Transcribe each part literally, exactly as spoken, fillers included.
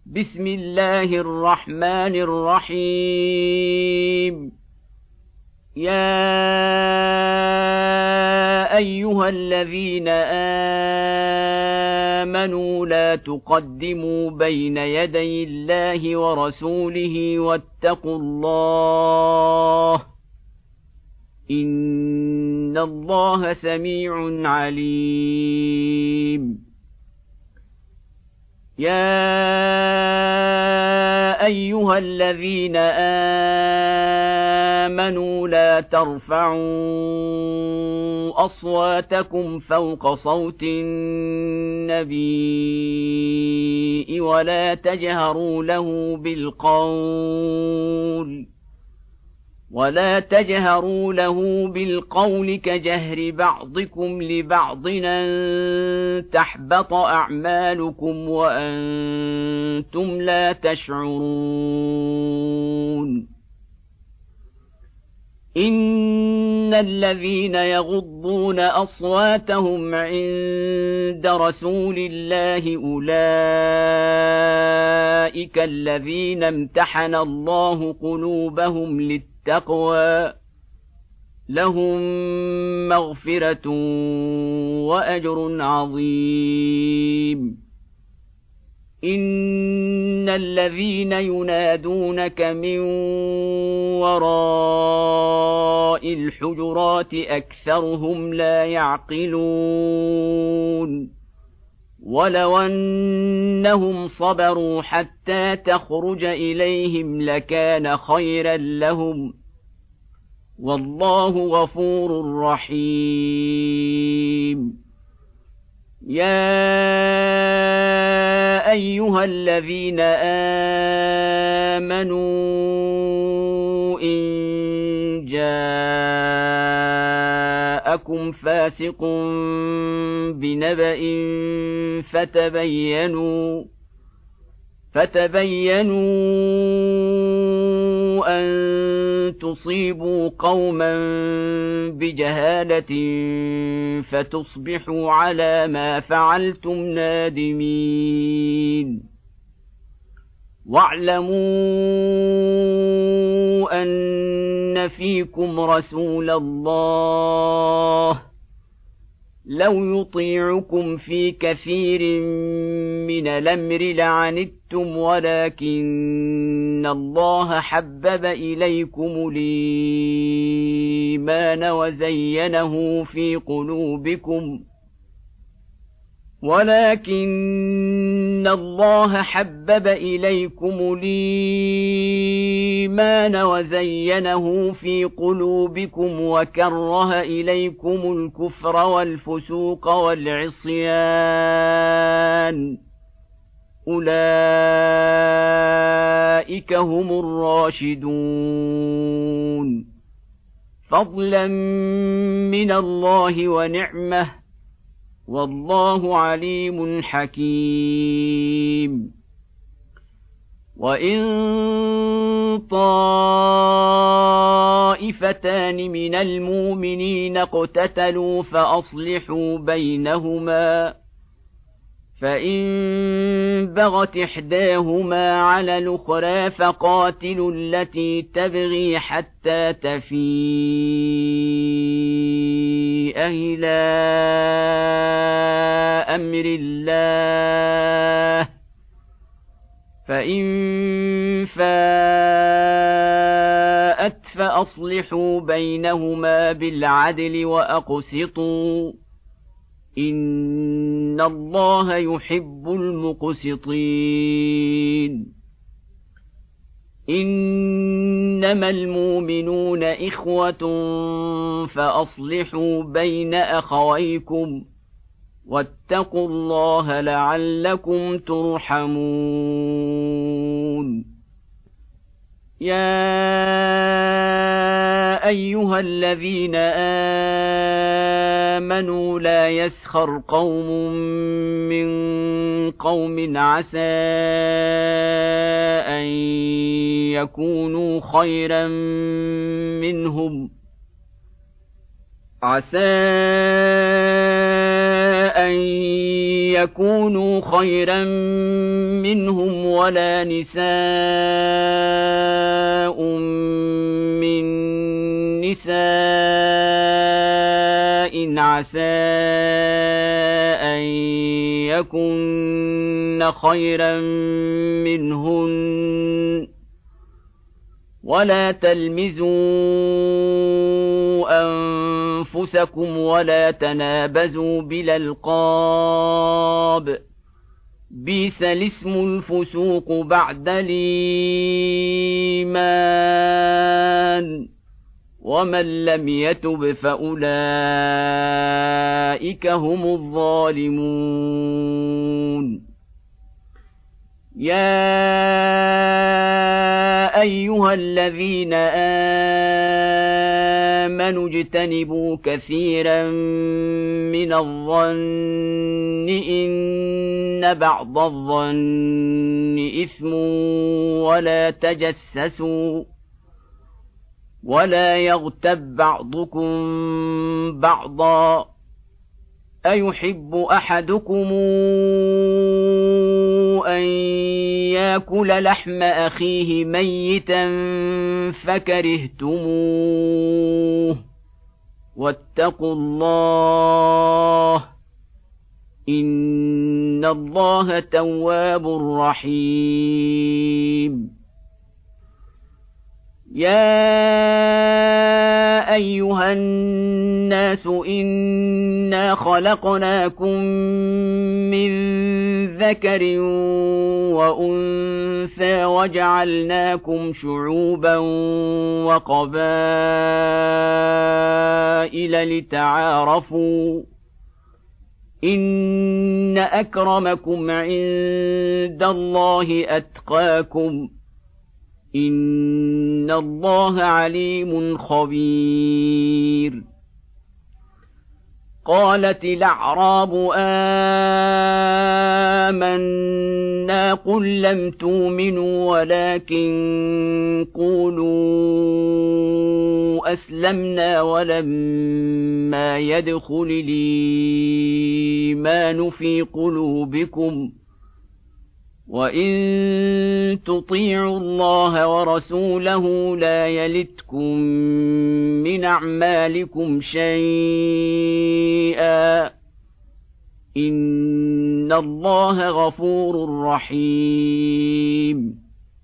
بسم الله الرحمن الرحيم. يا أيها الذين آمنوا لا تقدموا بين يدي الله ورسوله واتقوا الله إن الله سميع عليم. يا أيها الذين آمنوا لا ترفعوا أصواتكم فوق صوت النبي ولا تجهروا له بالقول ولا تجهروا له بالقول كجهر بعضكم لبعض أن تحبط أعمالكم وأنتم لا تشعرون. إن الذين يغضون أصواتهم عند رسول الله أولئك الذين امتحن الله قلوبهم للتقوى لهم مغفرة وأجر عظيم. إن الذين ينادونك من وراء الحجرات أكثرهم لا يعقلون. ولو أنهم صبروا حتى تخرج إليهم لكان خيرا لهم والله غفور رحيم. يا أيها الذين آمنوا إن جاءكم فاسق بنبأ فتبينوا فتبينوا أن تصيبوا قوما بجهالة فتصبحوا على ما فعلتم نادمين. واعلموا أن فيكم رسول الله لو يطيعكم في كثير من الأمر لعنتم ولكن الله حبب إليكم الإيمان وزينه في قلوبكم ولكن الله حبب إليكم الإيمان وزينه في قلوبكم وكره إليكم الكفر والفسوق والعصيان أولئك هم الراشدون فضلا من الله ونعمه والله عليم حكيم. وإن طائفتان من المؤمنين اقتتلوا فأصلحوا بينهما فإن بغت إحداهما على الأخرى فقاتلوا التي تبغي حتى تفيء إلى أمر الله فإن فاءت فأصلحوا بينهما بالعدل وأقسطوا إن الله يحب المقسطين. إنما المؤمنون إخوة فأصلحوا بين أخويكم واتقوا الله لعلكم ترحمون. يا أيها الذين آمنوا لا يسخر قوم من قوم عسى أن يكونوا خيرا منهم عسى أن يكونوا خيرا منهم ولا نساء من نساء عسى أن يكن خيرا منهن ولا تلمزوا أنفسكم ولا تنابزوا بالألقاب بئس الاسم الفسوق بعد الإيمان ومن لم يتب فأولئك هم الظالمون يا أيها الذين آمنوا اجتنبوا كثيرا من الظن إن بعض الظن إثم ولا تجسسوا ولا يغتب بعضكم بعضا أيحب أحدكم أن يأكل لحم أخيه ميتا فكرهتموه واتقوا الله إن الله تواب رحيم يا أيها الناس إنا خلقناكم من ذكر وأنثى وجعلناكم شعوبا وقبائل لتعارفوا إن أكرمكم عند الله أتقاكم إن الله عليم خبير قالت الأعراب آمنا قل لم تؤمنوا ولكن قولوا أسلمنا ولما يدخل الإيمان في قلوبكم وإن تطيعوا الله ورسوله لا يلتكم من أعمالكم شيئا إن الله غفور رحيم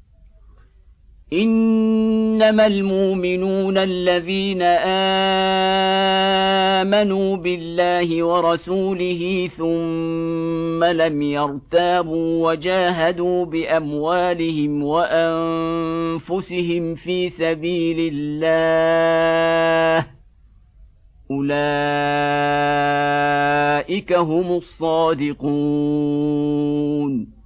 إنما المؤمنون الذين آمنوا بالله ورسوله ثم لم يرتابوا وجاهدوا بأموالهم وأنفسهم في سبيل الله أولئك هم الصادقون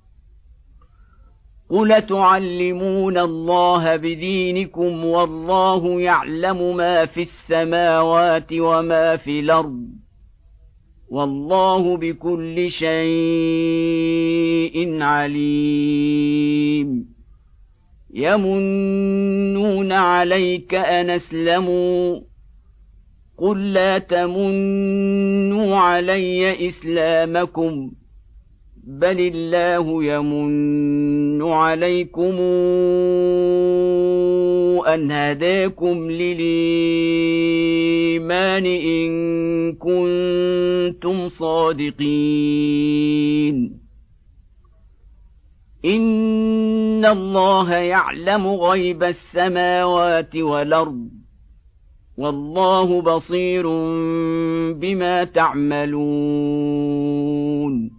قل تعلمون الله بدينكم والله يعلم ما في السماوات وما في الأرض والله بكل شيء عليم يمنون عليك أن أسلموا قل لا تمنوا علي إسلامكم بل الله يمن عليكم أن هداكم للإيمان إن كنتم صادقين إن الله يعلم غيب السماوات والأرض والله بصير بما تعملون